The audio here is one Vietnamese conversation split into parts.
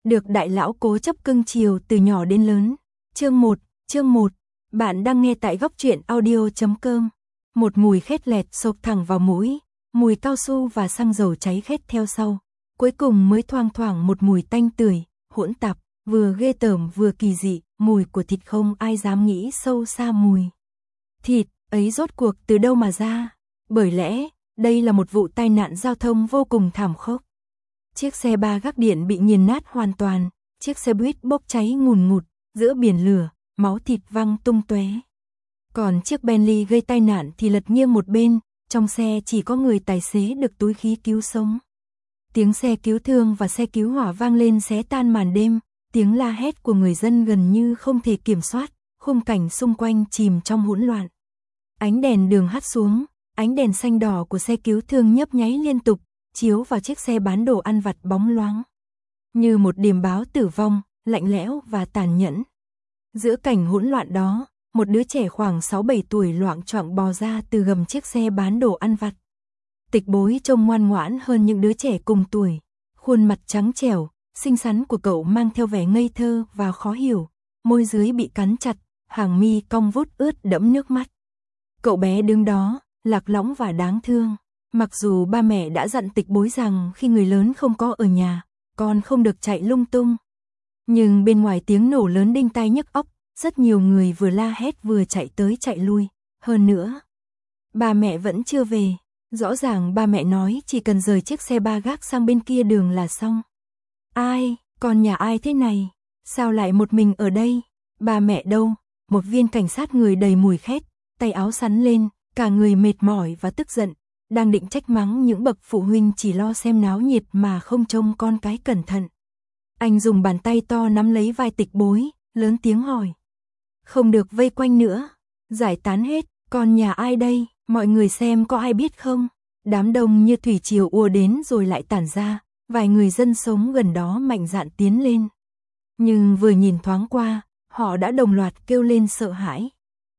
được đại lão cố chấp cưng chiều từ nhỏ đến lớn. Chương 1, bạn đang nghe tại góc truyện audio.com. Một mùi khét lẹt xộc thẳng vào mũi, mùi cao su và xăng dầu cháy khét theo sau. Cuối cùng mới thoang thoảng một mùi tanh tưởi, hỗn tạp, vừa ghê tởm vừa kỳ dị, mùi của thịt không ai dám nghĩ sâu xa mùi. Thịt ấy rốt cuộc từ đâu mà ra? Bởi lẽ, đây là một vụ tai nạn giao thông vô cùng thảm khốc. Chiếc xe ba gác điện bị nghiền nát hoàn toàn, chiếc xe buýt bốc cháy ngùn ngụt, giữa biển lửa, máu thịt văng tung tóe. Còn chiếc Bentley gây tai nạn thì lật nghiêng một bên, trong xe chỉ có người tài xế được túi khí cứu sống. Tiếng xe cứu thương và xe cứu hỏa vang lên xé tan màn đêm, tiếng la hét của người dân gần như không thể kiểm soát, khung cảnh xung quanh chìm trong hỗn loạn. Ánh đèn đường hắt xuống, ánh đèn xanh đỏ của xe cứu thương nhấp nháy liên tục, chiếu vào chiếc xe bán đồ ăn vặt bóng loáng. Như một điềm báo tử vong, lạnh lẽo và tàn nhẫn. Giữa cảnh hỗn loạn đó, một đứa trẻ khoảng 6-7 tuổi loạng choạng bò ra từ gầm chiếc xe bán đồ ăn vặt. Tịch Bối trông ngoan ngoãn hơn những đứa trẻ cùng tuổi. Khuôn mặt trắng trẻo, xinh xắn của cậu mang theo vẻ ngây thơ và khó hiểu, môi dưới bị cắn chặt, hàng mi cong vút ướt đẫm nước mắt. Cậu bé đứng đó, lạc lõng và đáng thương. Mặc dù ba mẹ đã dặn Tịch Bối rằng khi người lớn không có ở nhà, con không được chạy lung tung. Nhưng bên ngoài tiếng nổ lớn đinh tai nhức óc, rất nhiều người vừa la hét vừa chạy tới chạy lui. Hơn nữa, ba mẹ vẫn chưa về. Rõ ràng ba mẹ nói chỉ cần rời chiếc xe ba gác sang bên kia đường là xong. Ai, con nhà ai thế này? Sao lại một mình ở đây? Ba mẹ đâu? Một viên cảnh sát người đầy mùi khét, tay áo sắn lên, cả người mệt mỏi và tức giận, đang định trách mắng những bậc phụ huynh chỉ lo xem náo nhiệt mà không trông con cái cẩn thận. Anh dùng bàn tay to nắm lấy vai Tịch Bối, lớn tiếng hỏi. Không được vây quanh nữa, giải tán hết, con nhà ai đây? Mọi người xem có ai biết không? Đám đông như thủy triều ùa đến rồi lại tản ra, vài người dân sống gần đó mạnh dạn tiến lên. Nhưng vừa nhìn thoáng qua, họ đã đồng loạt kêu lên sợ hãi.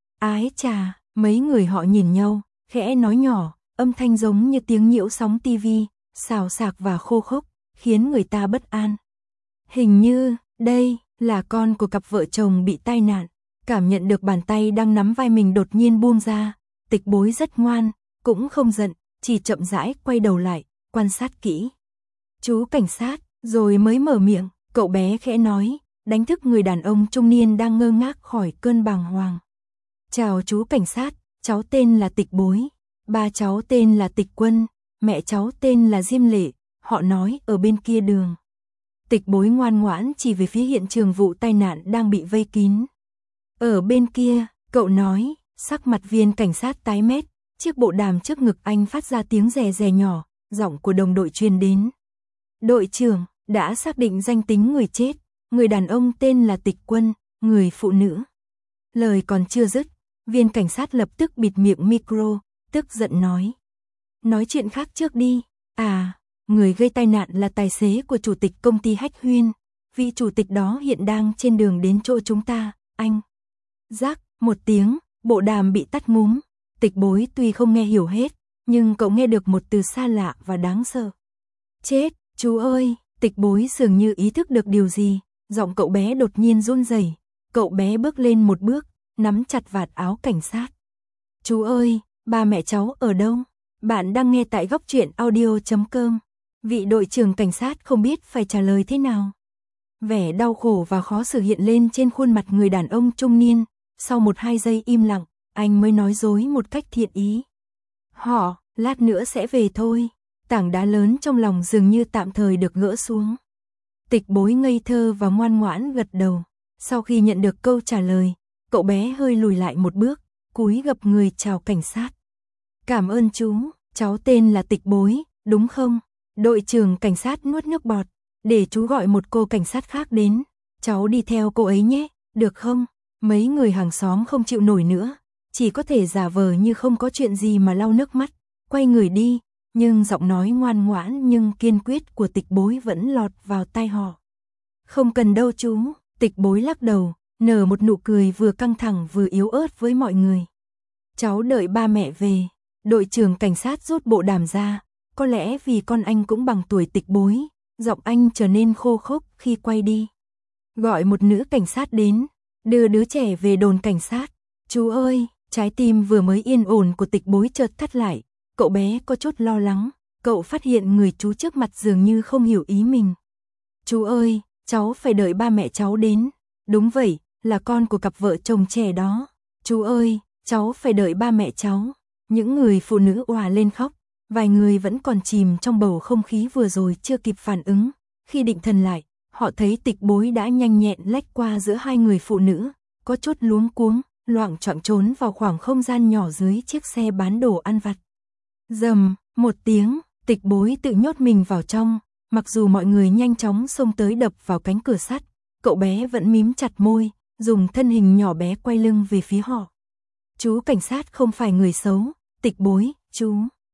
Ái chà, mấy người họ nhìn nhau, khẽ nói nhỏ, âm thanh giống như tiếng nhiễu sóng tivi, xào xạc và khô khốc, khiến người ta bất an. Hình như, đây, là con của cặp vợ chồng bị tai nạn. Cảm nhận được bàn tay đang nắm vai mình đột nhiên buông ra, Tịch Bối rất ngoan, cũng không giận, chỉ chậm rãi quay đầu lại, quan sát kỹ. Chú cảnh sát, rồi mới mở miệng, cậu bé khẽ nói, đánh thức người đàn ông trung niên đang ngơ ngác khỏi cơn bàng hoàng. Chào chú cảnh sát, cháu tên là Tịch Bối, ba cháu tên là Tịch Quân, mẹ cháu tên là Diêm Lệ, họ nói ở bên kia đường. Tịch Bối ngoan ngoãn chỉ về phía hiện trường vụ tai nạn đang bị vây kín. Ở bên kia, cậu nói, sắc mặt viên cảnh sát tái mét, chiếc bộ đàm trước ngực anh phát ra tiếng rè rè nhỏ, giọng của đồng đội truyền đến. Đội trưởng, đã xác định danh tính người chết, người đàn ông tên là Tịch Quân, người phụ nữ. Lời còn chưa dứt, viên cảnh sát lập tức bịt miệng micro, tức giận nói. Nói chuyện khác trước đi, người gây tai nạn là tài xế của chủ tịch công ty Hách Huyên, vị chủ tịch đó hiện đang trên đường đến chỗ chúng ta, anh. Rắc, một tiếng, bộ đàm bị tắt ngúm. Tịch Bối tuy không nghe hiểu hết, nhưng cậu nghe được một từ xa lạ và đáng sợ. Chết, chú ơi, Tịch Bối dường như ý thức được điều gì, giọng cậu bé đột nhiên run rẩy. Cậu bé bước lên một bước, nắm chặt vạt áo cảnh sát. Chú ơi, ba mẹ cháu ở đâu? Bạn đang nghe tại góc truyện audio.com. Vị đội trưởng cảnh sát không biết phải trả lời thế nào. Vẻ đau khổ và khó xử hiện lên trên khuôn mặt người đàn ông trung niên. Sau 1-2 giây im lặng, anh mới nói dối một cách thiện ý. Họ, lát nữa sẽ về thôi. Tảng đá lớn trong lòng dường như tạm thời được gỡ xuống. Tịch Bối ngây thơ và ngoan ngoãn gật đầu. Sau khi nhận được câu trả lời, cậu bé hơi lùi lại một bước, cúi gập người chào cảnh sát. Cảm ơn chú, cháu tên là Tịch Bối, đúng không? Đội trưởng cảnh sát nuốt nước bọt. Để chú gọi một cô cảnh sát khác đến. Cháu đi theo cô ấy nhé, được không? Mấy người hàng xóm không chịu nổi nữa, chỉ có thể giả vờ như không có chuyện gì mà lau nước mắt, quay người đi, nhưng giọng nói ngoan ngoãn nhưng kiên quyết của Tịch Bối vẫn lọt vào tai họ. Không cần đâu chú, Tịch Bối lắc đầu, nở một nụ cười vừa căng thẳng vừa yếu ớt với mọi người. Cháu đợi ba mẹ về. Đội trưởng cảnh sát rút bộ đàm ra, có lẽ vì con anh cũng bằng tuổi Tịch Bối, Giọng anh trở nên khô khốc khi quay đi. Gọi một nữ cảnh sát đến, đưa đứa trẻ về đồn cảnh sát. Chú ơi, trái tim vừa mới yên ổn của Tịch Bối chợt thắt lại, cậu bé có chút lo lắng, cậu phát hiện người chú trước mặt dường như không hiểu ý mình. Chú ơi, cháu phải đợi ba mẹ cháu đến. Đúng vậy, là con của cặp vợ chồng trẻ đó. Chú ơi, cháu phải đợi ba mẹ cháu. Những người phụ nữ òa lên khóc, vài người vẫn còn chìm trong bầu không khí vừa rồi chưa kịp phản ứng. Khi định thần lại, họ thấy Tịch Bối đã nhanh nhẹn lách qua giữa hai người phụ nữ, có chút luống cuống, loạng choạng trốn vào khoảng không gian nhỏ dưới chiếc xe bán đồ ăn vặt. Rầm, một tiếng, Tịch Bối tự nhốt mình vào trong, mặc dù mọi người nhanh chóng xông tới đập vào cánh cửa sắt, cậu bé vẫn mím chặt môi, dùng thân hình nhỏ bé quay lưng về phía họ. Chú cảnh sát không phải người xấu, Tịch Bối, chú.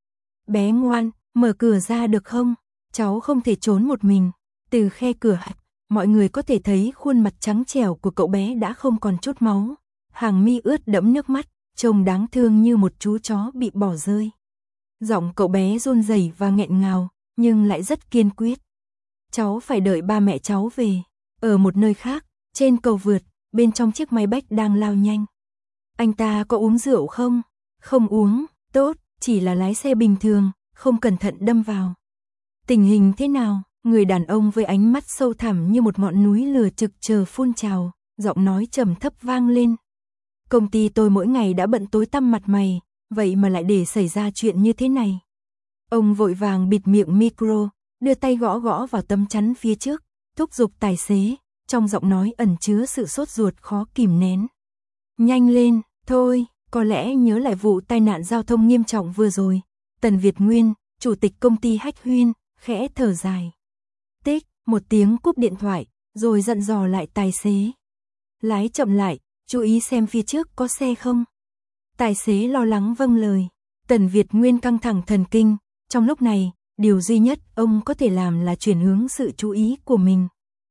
Bé ngoan, mở cửa ra được không? Cháu không thể trốn một mình. Từ khe cửa hạch, mọi người có thể thấy khuôn mặt trắng trẻo của cậu bé đã không còn chút máu. Hàng mi ướt đẫm nước mắt, trông đáng thương như một chú chó bị bỏ rơi. Giọng cậu bé run rẩy và nghẹn ngào, nhưng lại rất kiên quyết. Cháu phải đợi ba mẹ cháu về. Ở một nơi khác, trên cầu vượt, bên trong chiếc máy bách đang lao nhanh. Anh ta có uống rượu không? Không uống, tốt, chỉ là lái xe bình thường, không cẩn thận đâm vào. Tình hình thế nào? Người đàn ông với ánh mắt sâu thẳm như một ngọn núi lửa trực chờ phun trào, giọng nói trầm thấp vang lên. Công ty tôi mỗi ngày đã bận tối tăm mặt mày, vậy mà lại để xảy ra chuyện như thế này. Ông vội vàng bịt miệng micro, đưa tay gõ gõ vào tấm chắn phía trước, thúc giục tài xế, trong giọng nói ẩn chứa sự sốt ruột khó kìm nén. Nhanh lên, thôi, có lẽ nhớ lại vụ tai nạn giao thông nghiêm trọng vừa rồi. Tần Việt Nguyên, chủ tịch công ty Hách Huyên, khẽ thở dài. Tích, một tiếng cúp điện thoại, rồi dặn dò lại tài xế. Lái chậm lại, chú ý xem phía trước có xe không. Tài xế lo lắng vâng lời. Tần Việt Nguyên căng thẳng thần kinh, trong lúc này, điều duy nhất ông có thể làm là chuyển hướng sự chú ý của mình.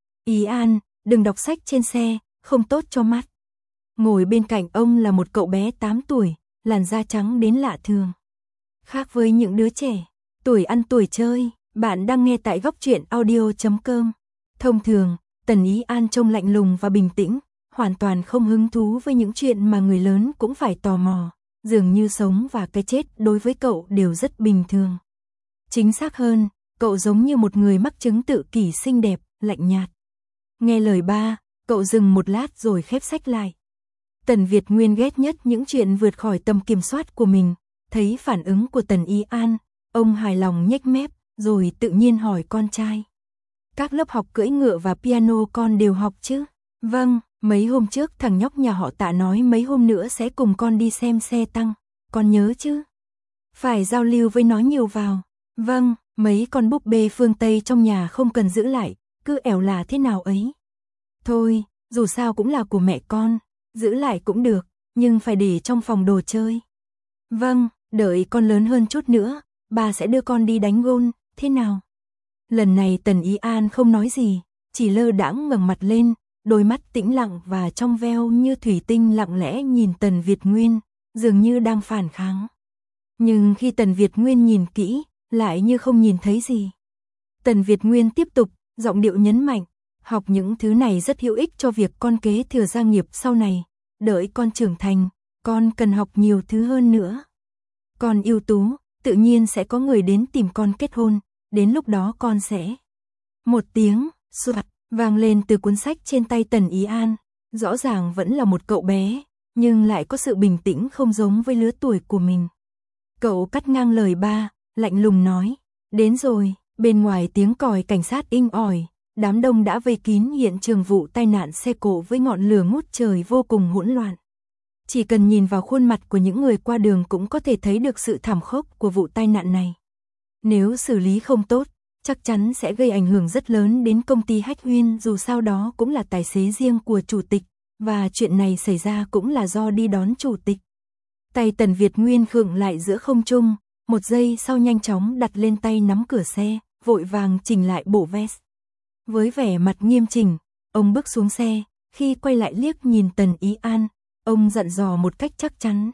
Ý An, đừng đọc sách trên xe, không tốt cho mắt. Ngồi bên cạnh ông là một cậu bé 8 tuổi, làn da trắng đến lạ thường. Khác với những đứa trẻ, tuổi ăn tuổi chơi, bạn đang nghe tại góc truyện audio.com. Thông thường, Tần Ý An trông lạnh lùng và bình tĩnh, hoàn toàn không hứng thú với những chuyện mà người lớn cũng phải tò mò, dường như sống và cái chết đối với cậu đều rất bình thường. Chính xác hơn, cậu giống như một người mắc chứng tự kỷ xinh đẹp, lạnh nhạt. Nghe lời ba, cậu dừng một lát rồi khép sách lại. Tần Việt Nguyên ghét nhất những chuyện vượt khỏi tầm kiểm soát của mình, thấy phản ứng của Tần Ý An, ông hài lòng nhếch mép, rồi tự nhiên hỏi con trai. Các lớp học cưỡi ngựa và piano con đều học chứ? Vâng, mấy hôm trước thằng nhóc nhà họ Tạ nói mấy hôm nữa sẽ cùng con đi xem xe tăng, con nhớ chứ? Phải giao lưu với nó nhiều vào. Vâng, mấy con búp bê phương Tây trong nhà không cần giữ lại, cứ ẻo là thế nào ấy. Thôi, dù sao cũng là của mẹ con, giữ lại cũng được, nhưng phải để trong phòng đồ chơi. Vâng, đợi con lớn hơn chút nữa, bà sẽ đưa con đi đánh gôn, thế nào? Lần này Tần Ý An không nói gì, chỉ lơ đãng ngẩng mặt lên, đôi mắt tĩnh lặng và trong veo như thủy tinh lặng lẽ nhìn Tần Việt Nguyên, dường như đang phản kháng. Nhưng khi Tần Việt Nguyên nhìn kỹ, lại như không nhìn thấy gì. Tần Việt Nguyên tiếp tục, giọng điệu nhấn mạnh, học những thứ này rất hữu ích cho việc con kế thừa gia nghiệp sau này, đợi con trưởng thành, con cần học nhiều thứ hơn nữa. Con ưu tú, tự nhiên sẽ có người đến tìm con kết hôn, đến lúc đó con sẽ. Một tiếng, soạt, vang lên từ cuốn sách trên tay Tần Ý An, rõ ràng vẫn là một cậu bé, nhưng lại có sự bình tĩnh không giống với lứa tuổi của mình. Cậu cắt ngang lời ba, lạnh lùng nói, đến rồi, bên ngoài tiếng còi cảnh sát inh ỏi, đám đông đã vây kín hiện trường vụ tai nạn xe cộ với ngọn lửa ngút trời vô cùng hỗn loạn. Chỉ cần nhìn vào khuôn mặt của những người qua đường cũng có thể thấy được sự thảm khốc của vụ tai nạn này. Nếu xử lý không tốt, chắc chắn sẽ gây ảnh hưởng rất lớn đến công ty Hách Huyên, dù sao đó cũng là tài xế riêng của chủ tịch, và chuyện này xảy ra cũng là do đi đón chủ tịch. Tay Tần Việt Nguyên khựng lại giữa không trung, một giây sau nhanh chóng đặt lên tay nắm cửa xe, vội vàng chỉnh lại bộ vest. Với vẻ mặt nghiêm chỉnh, ông bước xuống xe, khi quay lại liếc nhìn Tần Ý An, ông dặn dò một cách chắc chắn.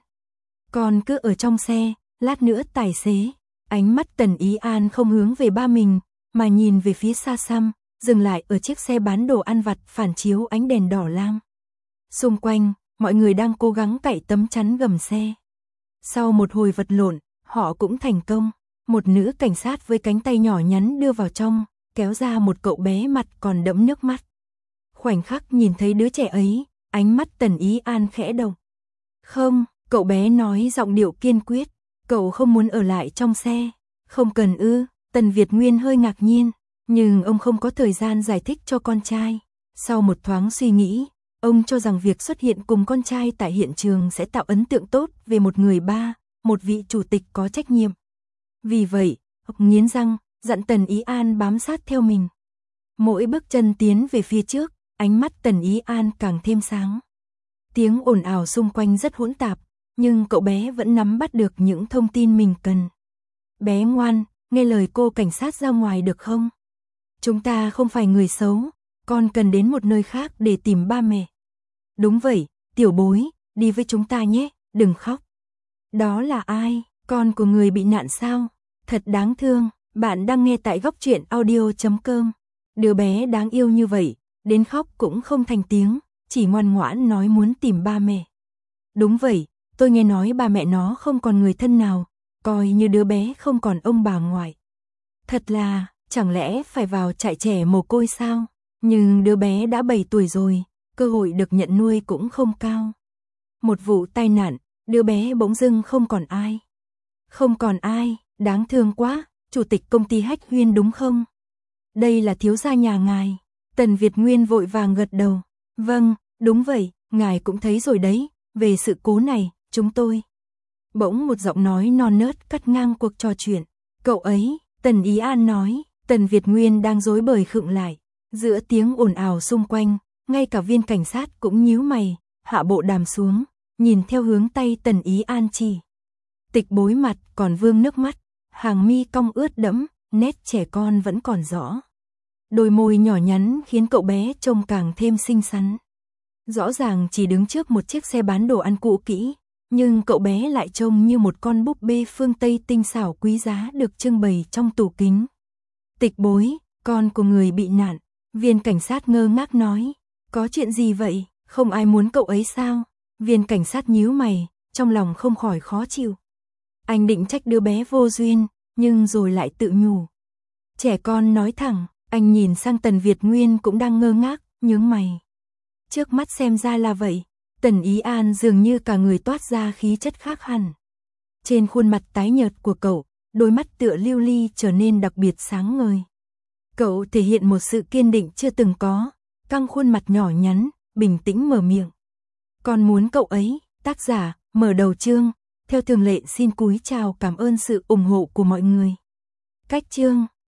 Con cứ ở trong xe, lát nữa tài xế. Ánh mắt Tần Ý An không hướng về ba mình, mà nhìn về phía xa xăm, dừng lại ở chiếc xe bán đồ ăn vặt phản chiếu ánh đèn đỏ lam. Xung quanh, mọi người đang cố gắng cạy tấm chắn gầm xe. Sau một hồi vật lộn, họ cũng thành công. Một nữ cảnh sát với cánh tay nhỏ nhắn đưa vào trong, kéo ra một cậu bé mặt còn đẫm nước mắt. Khoảnh khắc nhìn thấy đứa trẻ ấy, ánh mắt Tần Ý An khẽ động. Không, cậu bé nói giọng điệu kiên quyết, cậu không muốn ở lại trong xe. Không cần ư, Tần Việt Nguyên hơi ngạc nhiên, nhưng ông không có thời gian giải thích cho con trai. Sau một thoáng suy nghĩ, ông cho rằng việc xuất hiện cùng con trai tại hiện trường sẽ tạo ấn tượng tốt về một người ba, một vị chủ tịch có trách nhiệm. Vì vậy, ông nghiến răng, dặn Tần Ý An bám sát theo mình. Mỗi bước chân tiến về phía trước, ánh mắt Tần Ý An càng thêm sáng. Tiếng ồn ào xung quanh rất hỗn tạp, nhưng cậu bé vẫn nắm bắt được những thông tin mình cần. Bé ngoan, nghe lời cô cảnh sát ra ngoài được không? Chúng ta không phải người xấu, con cần đến một nơi khác để tìm ba mẹ. Đúng vậy, tiểu bối, đi với chúng ta nhé, đừng khóc. Đó là ai? Con của người bị nạn sao? Thật đáng thương, bạn đang nghe tại Góc Truyện Audio.com. Đứa bé đáng yêu như vậy, đến khóc cũng không thành tiếng, chỉ ngoan ngoãn nói muốn tìm ba mẹ. Đúng vậy, tôi nghe nói ba mẹ nó không còn người thân nào, coi như đứa bé không còn ông bà ngoại. Thật là, chẳng lẽ phải vào trại trẻ mồ côi sao? Nhưng đứa bé đã 7 tuổi rồi, cơ hội được nhận nuôi cũng không cao. Một vụ tai nạn, đứa bé bỗng dưng không còn ai. Không còn ai, đáng thương quá, chủ tịch công ty Hách Huyên đúng không? Đây là thiếu gia nhà ngài. Tần Việt Nguyên vội vàng gật đầu. Vâng, đúng vậy, ngài cũng thấy rồi đấy, về sự cố này, chúng tôi. Bỗng một giọng nói non nớt cắt ngang cuộc trò chuyện. Cậu ấy, Tần Ý An nói. Tần Việt Nguyên đang rối bời khựng lại. Giữa tiếng ồn ào xung quanh, ngay cả viên cảnh sát cũng nhíu mày, hạ bộ đàm xuống, nhìn theo hướng tay Tần Ý An chỉ. Tịch bối mặt còn vương nước mắt, hàng mi cong ướt đẫm, nét trẻ con vẫn còn rõ. Đôi môi nhỏ nhắn khiến cậu bé trông càng thêm xinh xắn. Rõ ràng chỉ đứng trước một chiếc xe bán đồ ăn cũ kỹ, nhưng cậu bé lại trông như một con búp bê phương Tây tinh xảo quý giá được trưng bày trong tủ kính. Tịch bối, con của người bị nạn, viên cảnh sát ngơ ngác nói. Có chuyện gì vậy, không ai muốn cậu ấy sao? Viên cảnh sát nhíu mày, trong lòng không khỏi khó chịu. Anh định trách đứa bé vô duyên, nhưng rồi lại tự nhủ. Trẻ con nói thẳng, anh nhìn sang Tần Việt Nguyên cũng đang ngơ ngác, nhướng mày. Trước mắt xem ra là vậy, Tần Ý An dường như cả người toát ra khí chất khác hẳn. Trên khuôn mặt tái nhợt của cậu, đôi mắt tựa lưu ly trở nên đặc biệt sáng ngời. Cậu thể hiện một sự kiên định chưa từng có, căng khuôn mặt nhỏ nhắn, bình tĩnh mở miệng. Con muốn cậu ấy, tác giả, mở đầu chương, theo thường lệ xin cúi chào cảm ơn sự ủng hộ của mọi người. Cách chương